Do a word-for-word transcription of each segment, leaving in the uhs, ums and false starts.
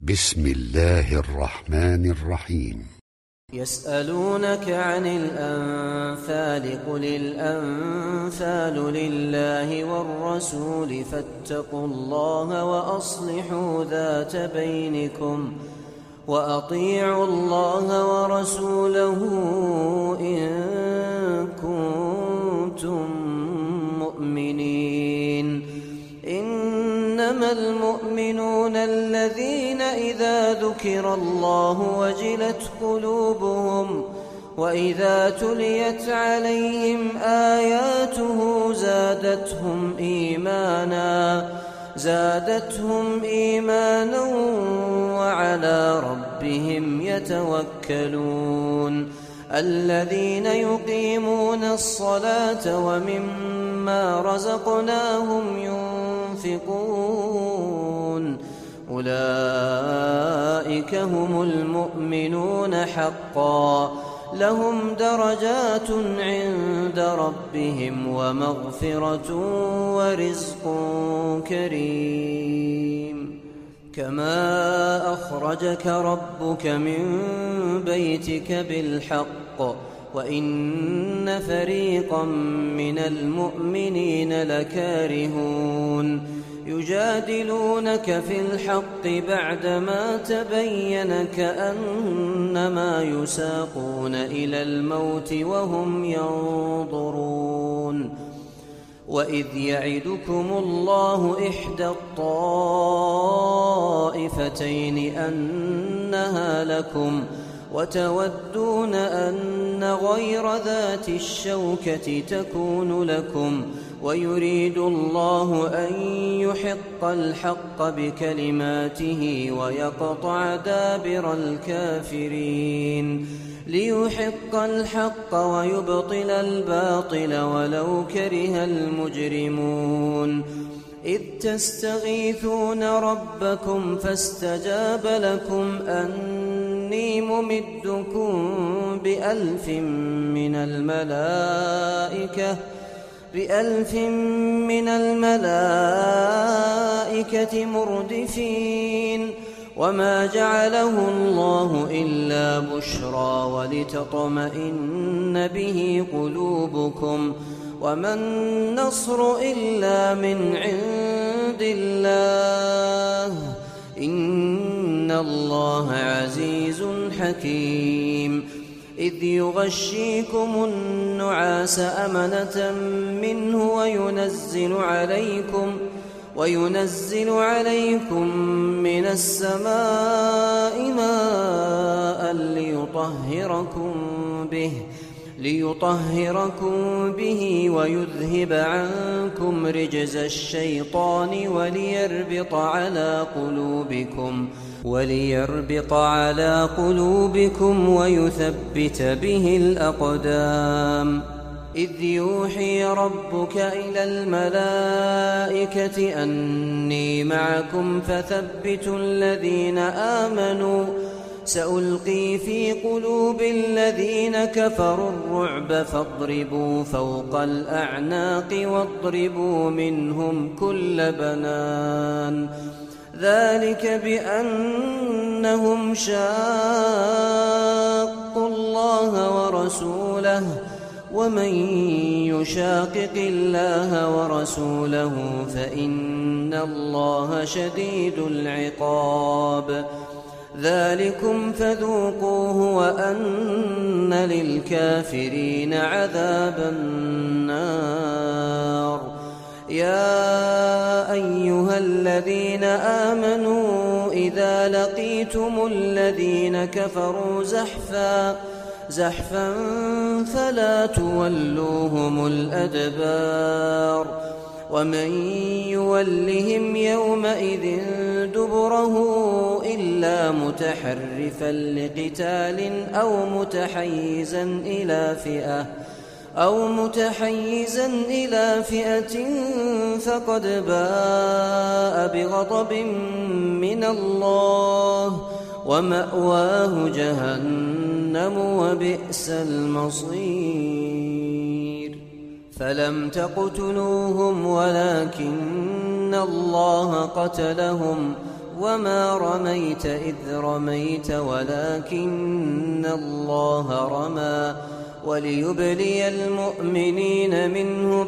بسم الله الرحمن الرحيم. يسألونك عن الأنفال قل الأنفال لله والرسول فاتقوا الله وأصلحوا ذات بينكم وأطيعوا الله ورسوله إن كنتم مؤمنين. إنما المؤمنون الذين إذا ذكر الله وجلت قلوبهم وإذا تليت عليهم آياته زادتهم إيمانا زادتهم إيمانا وعلى ربهم يتوكلون. الذين يقيمون الصلاة ومما رزقناهم ينفقون أولئك هم المؤمنون حقا لهم درجات عند ربهم ومغفرة ورزق كريم. كما أخرجك ربك من بيتك بالحق وإن فريقا من المؤمنين لكارهون يجادلونك في الحق بعدما تبين كأنما يساقون إلى الموت وهم ينظرون. وإذ يعدكم الله إحدى الطائفتين أنها لكم وتودون أن غير ذات الشوكة تكون لكم ويريد الله أن يحق الحق بكلماته ويقطع دابر الكافرين ليحق الحق ويبطل الباطل ولو كره المجرمون. إذ تستغيثون ربكم فاستجاب لكم أني ممدكم بألف من الملائكة بألف من الملائكة مردفين. وما جعله الله إلا بشرى ولتطمئن به قلوبكم وما النصر إلا من عند الله إن الله عزيز حكيم. إذ يغشيكم النعاس أمنة منه وينزل عليكم وينزل عليكم من السماء ماء ليطهركم به ليطهركم به ويذهب عنكم رجز الشيطان وليربط على قلوبكم وليربط على قلوبكم ويثبت به الأقدام. إذ يوحي ربك إلى الملائكة أني معكم فثبتوا الذين آمنوا سألقي في قلوب الذين كفروا الرعب فاضربوا فوق الأعناق واضربوا منهم كل بنان. ذلك بأنهم شاقوا الله ورسوله ومن يشاقق الله ورسوله فإن الله شديد العقاب. ذلكم فذوقوه وأن للكافرين عذاب النار. يا أيها الذين آمنوا إذا لقيتم الذين كفروا زحفا زحفا فلا تولوهم الأدبار. ومن يولهم يومئذ دبره إلا متحرفا لقتال أو متحيزا إلى فئة أو متحيزا إلى فئة فقد باء بغضب من الله ومأواه جهنم وبئس المصير. فلم تقتلوهم ولكن الله قتلهم وما رميت إذ رميت ولكن الله رمى وليبلي المؤمنين منه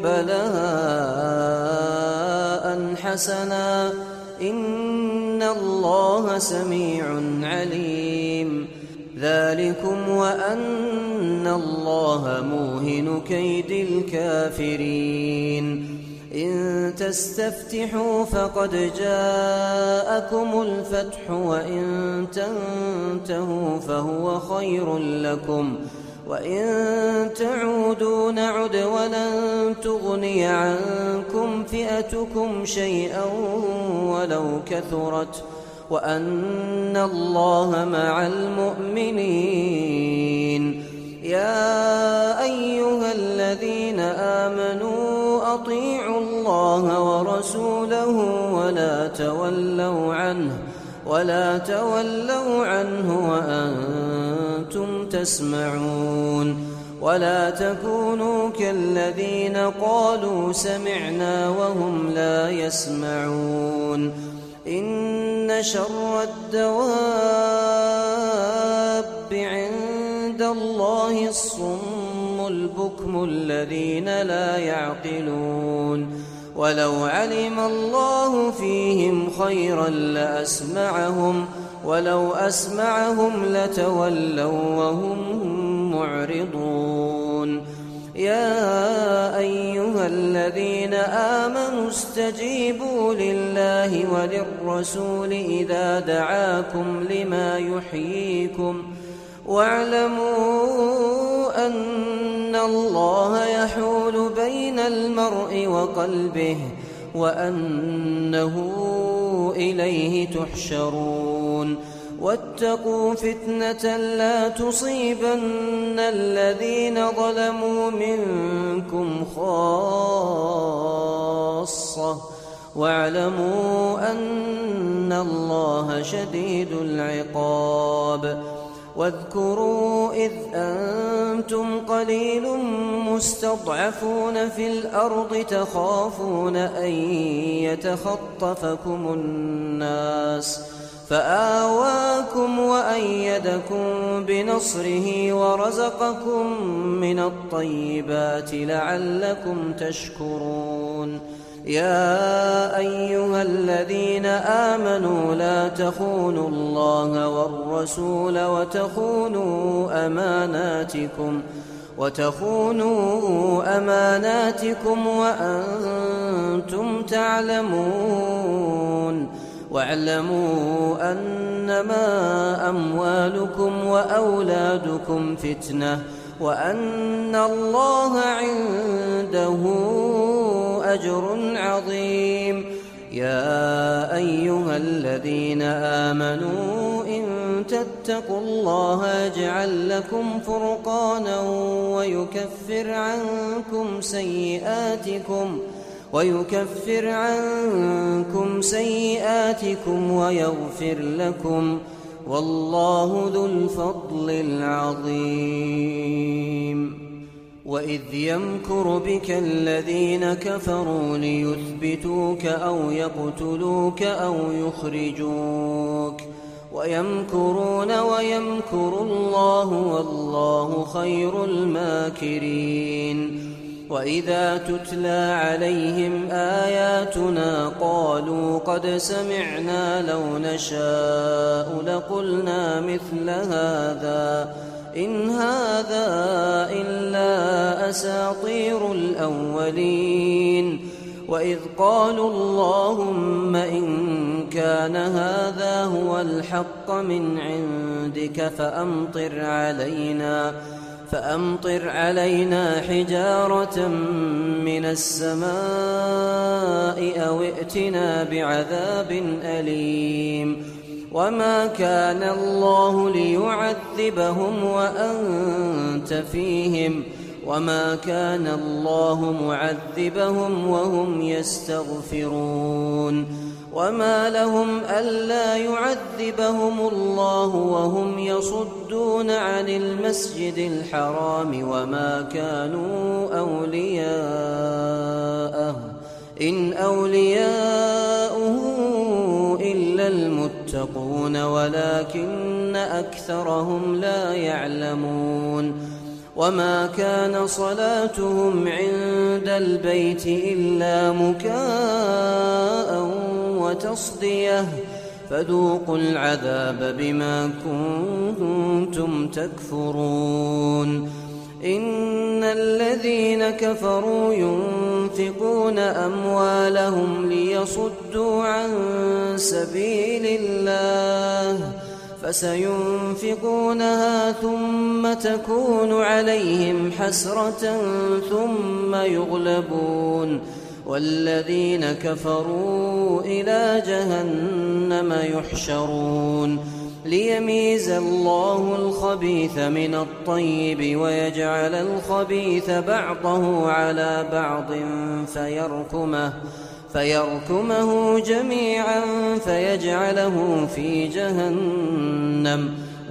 بلاء حسنا إن الله سميع عليم ذلكم وأن الله موهن كيد الكافرين إن تستفتحوا فقد جاءكم الفتح وإن تنتهوا فهو خير لكم وإن تعودوا نعد ولن تغني عنكم فئتكم شيئا ولو كثرت وأن الله مع المؤمنين يا أيها الذين آمنوا أطيعوا الله ورسوله ولا تولوا عنه ولا تولوا عنه وأنتم تسمعون ولا تكونوا كالذين قالوا سمعنا وهم لا يسمعون إن شر الدواب عند الله الصم البكم الذين لا يعقلون ولو علم الله فيهم خيرا لأسمعهم ولو أسمعهم لتولوا وهم معرضون يا أيها الذين آمنوا استجيبوا لله وللرسول إذا دعاكم لما يحييكم واعلموا أن الله يحول بين المرء وقلبه وأنه إليه تحشرون واتقوا فتنة لا تصيبن الذين ظلموا منكم خاصة واعلموا أن الله شديد العقاب واذكروا إذ أنتم قليل مستضعفون في الأرض تخافون أن يتخطفكم الناس فآواكم وأيدكم بنصره ورزقكم من الطيبات لعلكم تشكرون يا أيها الذين آمنوا لا تخونوا الله والرسول وتخونوا أماناتكم وتخونوا أماناتكم وأنتم تعلمون واعلموا أنما أموالكم وأولادكم فتنة وأن الله عنده أجر عظيم يا أيها الذين آمنوا إن تتقوا الله يجعل لكم فرقانا ويكفر عنكم سيئاتكم ويكفر عنكم سيئاتكم ويغفر لكم والله ذو الفضل العظيم وإذ يمكر بك الذين كفروا ليثبتوك أو يقتلوك أو يخرجوك ويمكرون ويمكر الله والله خير الماكرين وإذا تتلى عليهم آياتنا قالوا قد سمعنا لو نشاء لقلنا مثل هذا إن هذا إلا أساطير الأولين وإذ قالوا اللهم إن كان هذا هو الحق من عندك فأمطر علينا فأمطر علينا حجارة من السماء أو ائتنا بعذاب أليم وما كان الله ليعذبهم وأنت فيهم وما كان الله معذبهم وهم يستغفرون وما لهم ألا يعذبهم الله وهم يصدون عن المسجد الحرام وما كانوا أولياءه إن أولياؤه إلا إلا المتقون ولكن أكثرهم لا يعلمون وما كان صلاتهم عند البيت إلا مكاء وتصدية فذوقوا العذاب بما كنتم تكفرون إن الذين كفروا ينفقون أموالهم ليصدوا عن سبيل الله فسينفقونها ثم تكون عليهم حسرة ثم يغلبون والذين كفروا إلى جهنم يحشرون ليميز الله الخبيث من الطيب ويجعل الخبيث بعضه على بعض فيركمه فيركمه جميعا فيجعله في جهنم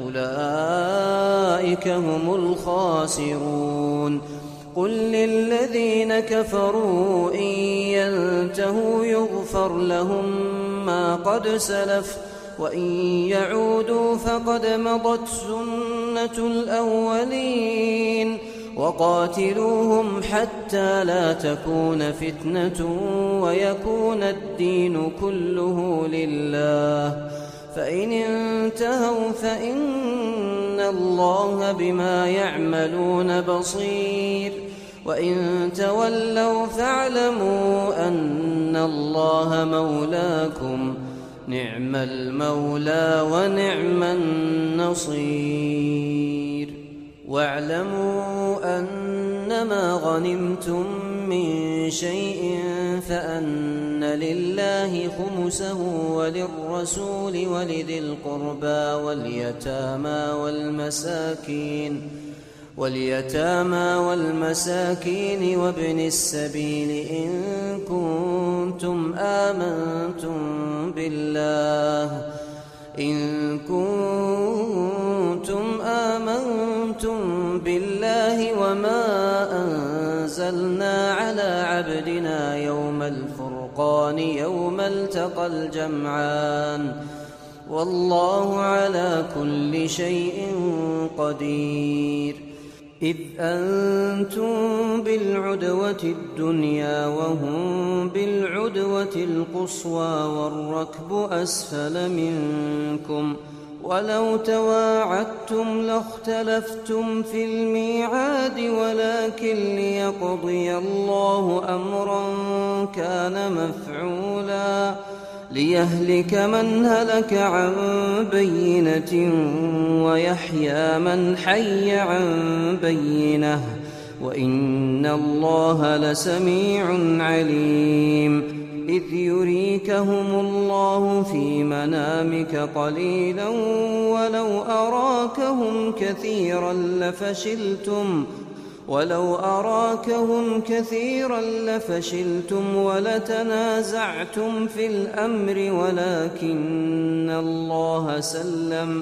أولئك هم الخاسرون قل للذين كفروا إن ينتهوا يغفر لهم ما قد سلف وإن يعودوا فقد مضت سنة الأولين وقاتلوهم حتى لا تكون فتنة ويكون الدين كله لله فإن انتهوا فإن الله بما يعملون بصير وإن تولوا فاعلموا أن الله مولاكم نعم المولى ونعم النصير واعلموا أنما غنمتم من شيء فأن لله خمسه وللرسول ولذي القربى واليتامى والمساكين واليتامى والمساكين وابن السبيل إن كنتم آمنتم بالله إن كنتم آمنتم بالله وما أنزلنا على عبدنا يوم الفرقان يوم التقى الجمعان والله على كل شيء قدير إذ أنتم بالعدوة الدنيا وهم بالعدوة القصوى والركب أسفل منكم ولو تواعدتم لاختلفتم في الميعاد ولكن ليقضي الله أمرا كان مفعولا ليهلك من هلك عن بينة ويحيى من حي عن بينة وإن الله لسميع عليم إذ يريكهم الله في منامك قليلا ولو أراكهم كثيرا لفشلتم ولو أراكهم كثيرا لفشلتم ولتنازعتم في الأمر ولكن الله سلم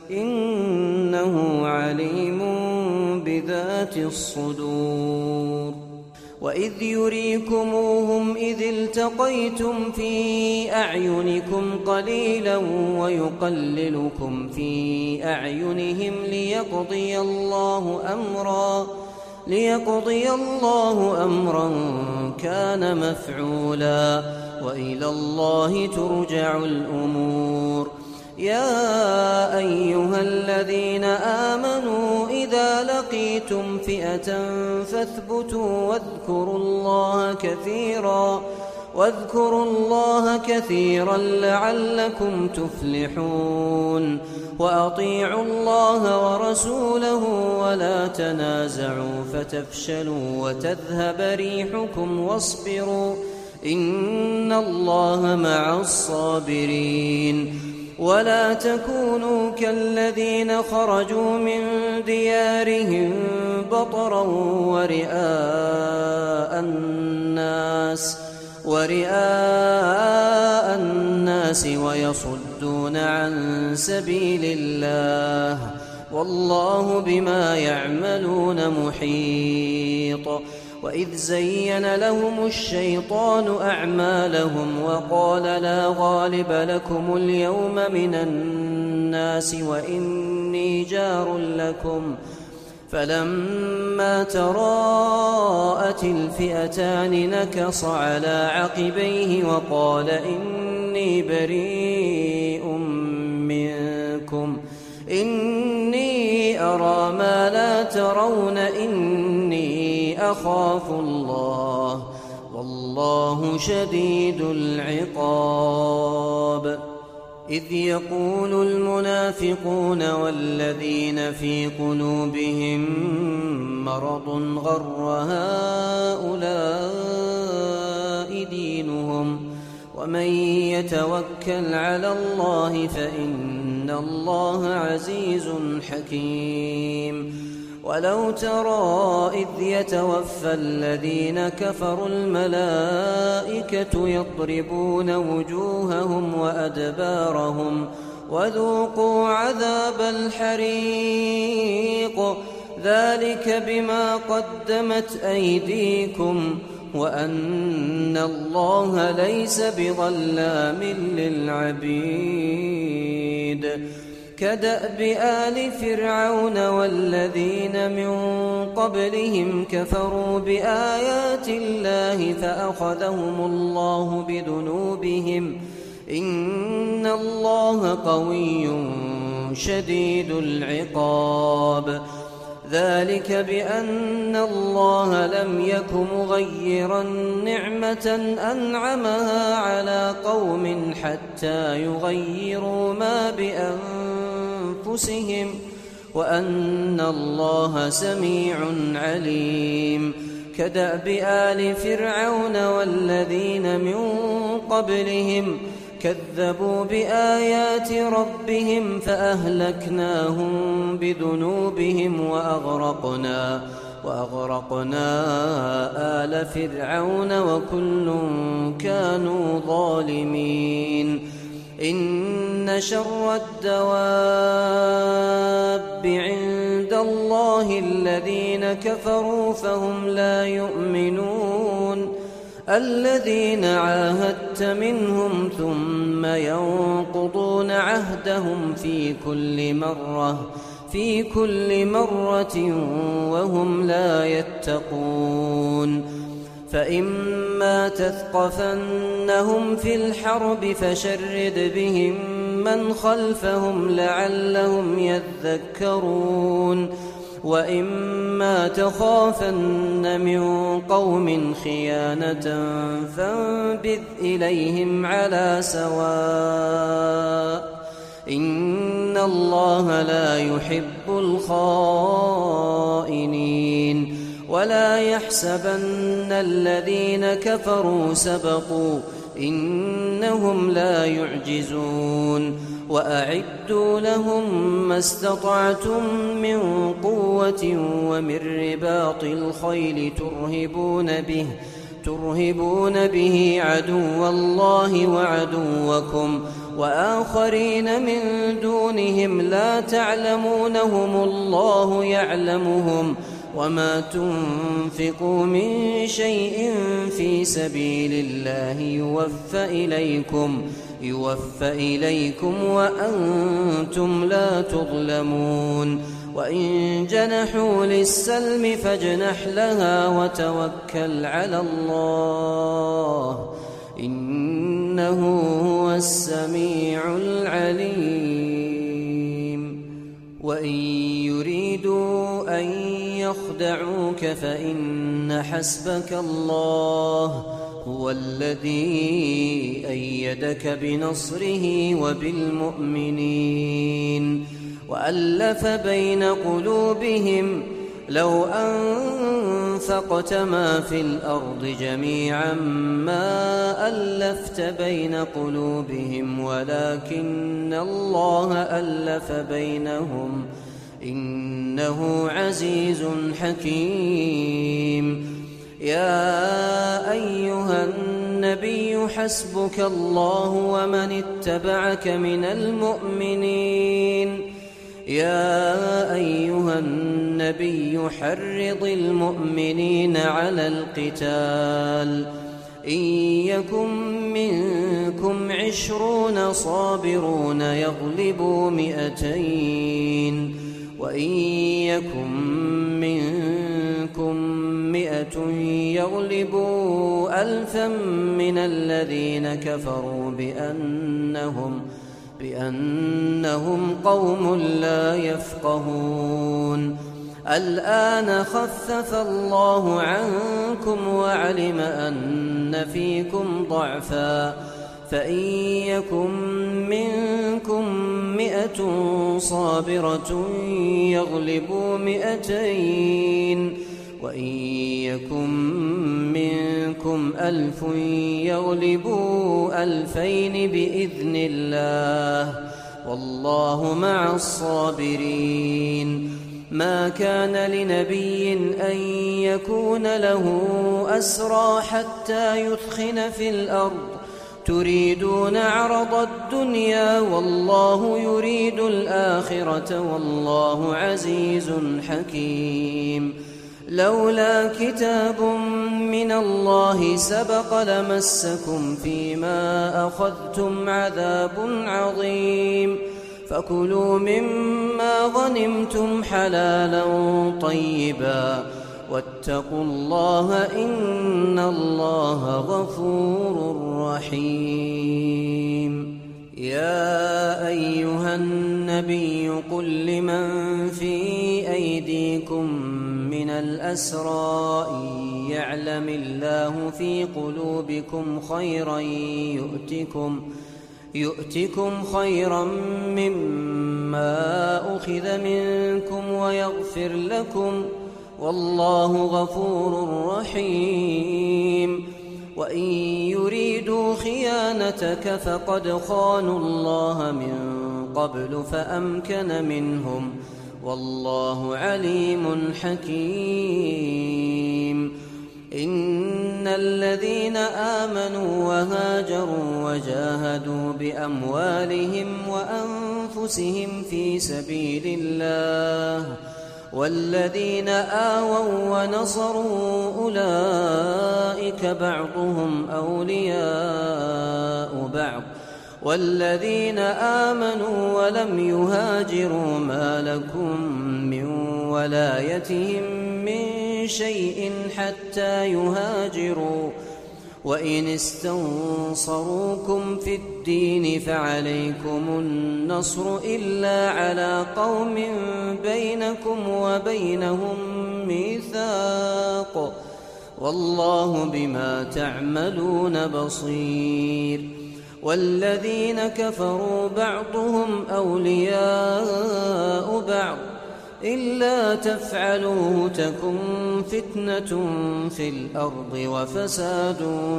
إنه عليم بذات الصدور وإذ يريكموهم إذ التقيتم في أعينكم قليلا ويقللكم في أعينهم ليقضي الله أمرا ليقضي الله أمرا كان مفعولا وإلى الله ترجع الأمور يا أيها الذين آمنوا إذا لقيتم فئة فاثبتوا واذكروا الله كثيرا واذكروا الله كثيرا لعلكم تفلحون وأطيعوا الله ورسوله ولا تنازعوا فتفشلوا وتذهب ريحكم واصبروا إن الله مع الصابرين ولا تكونوا كالذين خرجوا من ديارهم بطرا ورئاء الناس ورئاء الناس ويصدون عن سبيل الله والله بما يعملون محيط وإذ زين لهم الشيطان أعمالهم وقال لا غالب لكم اليوم من الناس وإني جار لكم فلما تراءت الفئتان نكص على عقبيه وقال إني بريء منكم إني أرى ما لا ترون إني أخاف الله والله شديد العقاب إذ يقول المنافقون والذين في قلوبهم مرض غر هؤلاء دينهم ومن يتوكل على الله فإن الله عزيز حكيم ولو ترى إذ يتوفى الذين كفروا الملائكة يضربون وجوههم وأدبارهم وذوقوا عذاب الحريق ذلك بما قدمت أيديكم وأن الله ليس بظلام للعبيد كدأب آل فرعون والذين من قبلهم كفروا بآيات الله فأخذهم الله بذنوبهم إن الله قوي شديد العقاب ذلك بأن الله لم يك مغيرا نعمة أنعمها على قوم حتى يغيروا ما بأنفسهم وأن الله سميع عليم كدأب آل فرعون والذين من قبلهم كذبوا بآيات ربهم فأهلكناهم بذنوبهم وأغرقنا وأغرقنا آل فرعون وكل كانوا ظالمين إن شر الدواب عند الله الذين كفروا فهم لا يؤمنون الذين عاهدت منهم ثم ينقضون عهدهم في كل مرة في كل مرة وهم لا يتقون فإما تثقفنهم في الحرب فشرد بهم من خلفهم لعلهم يذكرون وإما تخافن من قوم خيانة فانبذ إليهم على سواء إن الله لا يحب الخائنين ولا يحسبن الذين كفروا سبقوا إنهم لا يعجزون وأعدوا لهم ما استطعتم من قوة ومن رباط الخيل ترهبون به ترهبون به عدو الله وعدوكم وآخرين من دونهم لا تعلمونهم الله يعلمهم وما تنفقوا من شيء في سبيل الله يوفى إليكم يوفى إليكم وأنتم لا تظلمون وإن جنحوا للسلم فاجنح لها وتوكل على الله إنه هو السميع العليم وإن يريدوا أن يخدعوك فإن حسبك الله هو الذي أيدك بنصره وبالمؤمنين وألف بين قلوبهم لو أنفقت ما في الأرض جميعا ما ألفت بين قلوبهم ولكن الله ألف بينهم إنه عزيز حكيم يا أيها النبي حسبك الله ومن اتبعك من المؤمنين يا أيها النبي النبي حرض المؤمنين على القتال إن يكن منكم عشرون صابرون يغلبوا مئتين وإن يكن منكم مئة يغلبوا ألفا من الذين كفروا بأنهم بأنهم قوم لا يفقهون الآن خفف الله عنكم وعلم أن فيكم ضعفا فإن يكن منكم مئة صابرة يغلبوا مئتين وإن يكن منكم ألف يغلبوا ألفين بإذن الله والله مع الصابرين ما كان لنبي أن يكون له أسرى حتى يثخن في الأرض تريدون عرض الدنيا والله يريد الآخرة والله عزيز حكيم لولا كتاب من الله سبق لمسكم فيما أخذتم عذاب عظيم فكلوا مما غنمتم حلالا طيبا واتقوا الله إن الله غفور رحيم يا أيها النبي قل لمن في أيديكم من الأسرى إن يعلم الله في قلوبكم خيرا يؤتكم يؤتكم خيرا مما أخذ منكم ويغفر لكم والله غفور رحيم وإن يريدوا خيانتك فقد خانوا الله من قبل فأمكن منهم والله عليم حكيم إن الذين آمنوا وهاجروا وجاهدوا بأموالهم وأنفسهم في سبيل الله والذين آووا ونصروا أولئك بعضهم أولياء بعض والذين آمنوا ولم يهاجروا ما لكم من ولايتهم من شيء حتى يهاجروا وإن استنصروكم في الدين فعليكم النصر إلا على قوم بينكم وبينهم ميثاق والله بما تعملون بصير والذين كفروا بعضهم أولياء بعض إلا تفعلوه تكن فتنة في الأرض وفساد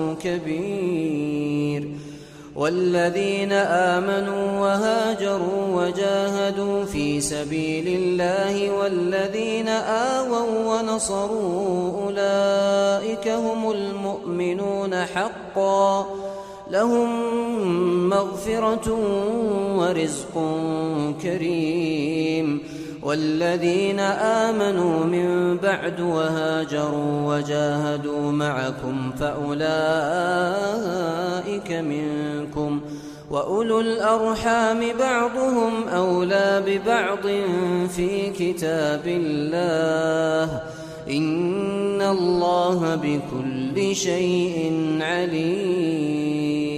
كبير والذين آمنوا وهاجروا وجاهدوا في سبيل الله والذين آووا ونصروا أولئك هم المؤمنون حقا لهم مغفرة ورزق كريم والذين آمنوا من بعد وهاجروا وجاهدوا معكم فأولئك منكم وأولو الأرحام بعضهم أولى ببعض في كتاب الله إن الله بكل شيء عليم